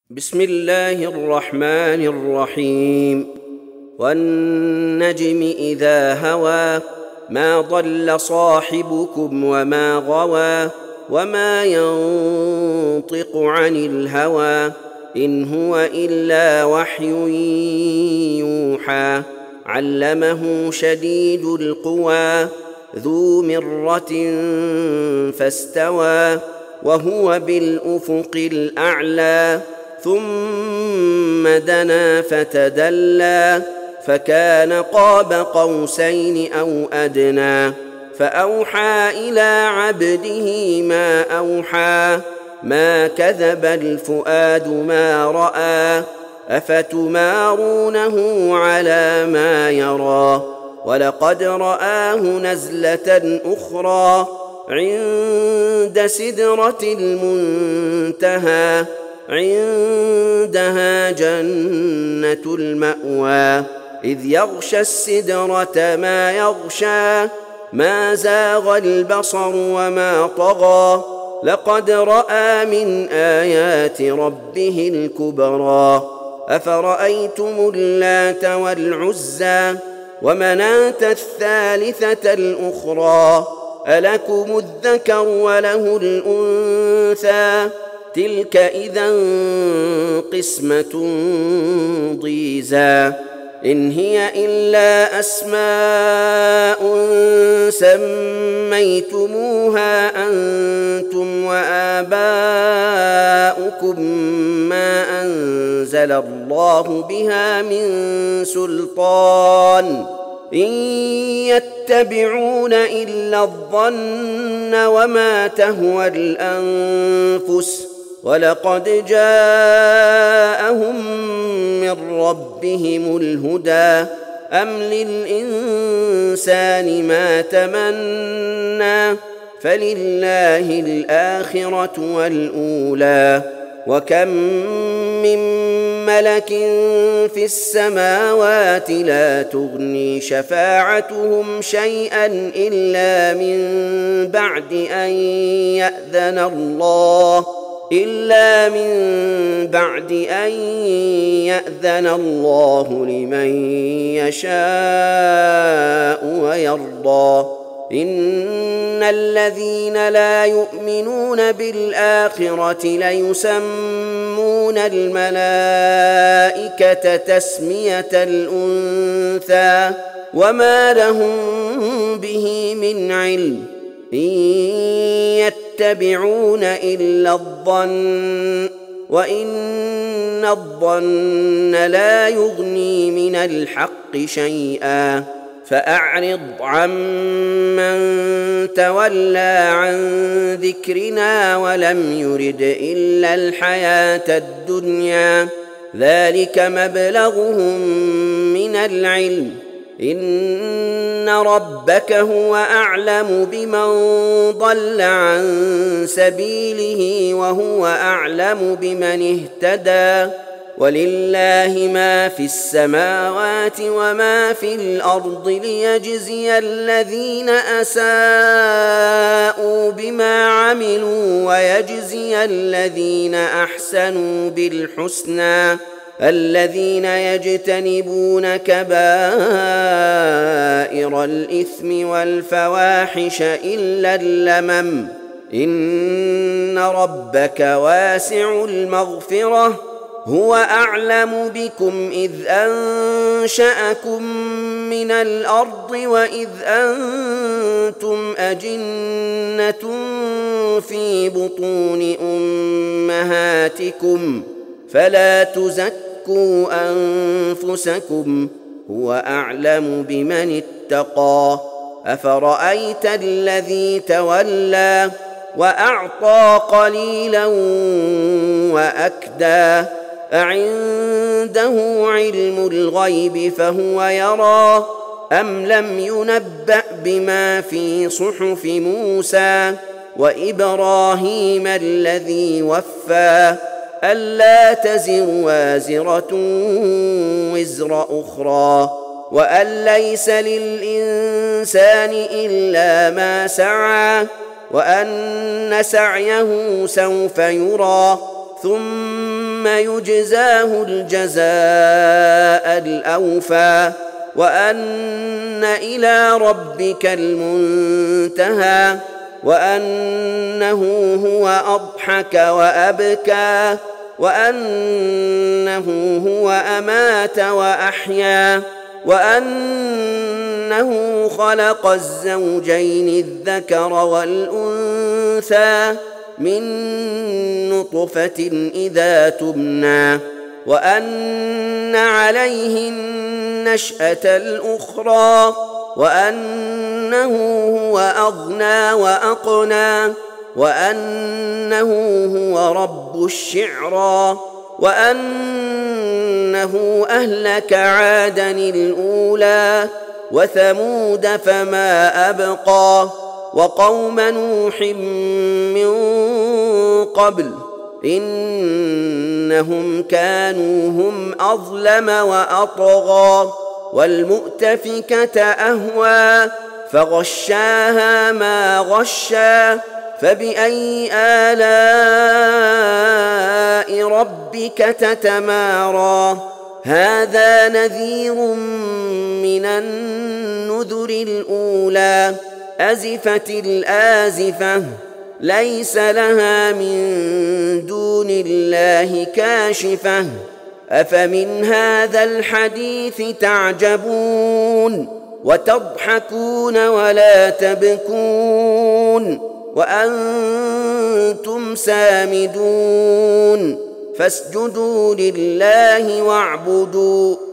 بسم الله الرحمن الرحيم. والنجم إذا هوى ما ضل صاحبكم وما غوى وما ينطق عن الهوى إن هو إلا وحي يوحى علمه شديد القوى ذو مرة فاستوى وهو بالأفق الأعلى ثم دنا فتدلى فكان قاب قوسين أو أدنى فأوحى إلى عبده ما أوحى ما كذب الفؤاد ما رأى أفتمارونه على ما يرى ولقد رآه نزلة أخرى عند سدرة المنتهى عندها جنة المأوى إذ يغشى السدرة ما يغشى ما زاغ البصر وما طغى لقد رأى من آيات ربه الكبرى أفرأيتم اللات والعزى ومناة الثالثة الأخرى ألكم الذكر وله الأنثى تلك إذا قسمة ضيزى إن هي إلا أسماء سميتموها أنتم وآباؤكم ما أنزل الله بها من سلطان إن يتبعون إلا الظن وما تهوى الأنفس ولقد جاءهم من ربهم الهدى أم للإنسان ما تمنى فلله الآخرة والأولى وكم من ملك في السماوات لا تغني شفاعتهم شيئا إلا من بعد أن يأذن الله لمن يشاء ويرضى إن الذين لا يؤمنون بالآخرة ليسمون الملائكة تسمية الأنثى وما لهم به من علم إن يتبعون إلا الظن وإن الظن لا يغني من الحق شيئا فأعرض عمن تولى عن ذكرنا ولم يرد إلا الحياة الدنيا ذلك مبلغهم من العلم إن ربك هو أعلم بمن ضل عن سبيله وهو أعلم بمن اهتدى ولله ما في السماوات وما في الأرض ليجزي الذين أساءوا بما عملوا ويجزي الذين أحسنوا بالحسنى الذين يجتنبون كبائر الإثم والفواحش إلا اللمم إن ربك واسع المغفرة هو أعلم بكم إذ أنشأكم من الأرض وإذ أنتم أجنة في بطون أمهاتكم فلا تزكوا أنفسكم هو أعلم بمن اتقى أفرأيت الذي تولى وأعطى قليلا وأكدى أعنده علم الغيب فهو يرى أم لم ينبأ بما في صحف موسى وإبراهيم الذي وفى ألا تزر وازرة وزر أخرى وأن ليس للإنسان إلا ما سعى وأن سعيه سوف يرى ثم ثم يجزاه الجزاء الأوفى وأن إلى ربك المنتهى وأنه هو أضحك وأبكى وأنه هو أمات وأحيا وأنه خلق الزوجين الذكر والأنثى من نطفة إذا تمنى وأن عليه النشأة الأخرى وأنه هو أغنى وأقنى وأنه هو رب الشعرى وأنه أهلك عادا الأولى وثمود فما أبقى وقوم نوح من قبل إنهم كانوا هم أظلم وأطغى والمؤتفكة أهوى فغشاها ما غشى فبأي آلاء ربك تتمارى هذا نذير من النذر الأولى أزفت الآزفة ليس لها من دون الله كاشفة أفمن هذا الحديث تعجبون وتضحكون ولا تبكون وأنتم سامدون فاسجدوا لله واعبدوا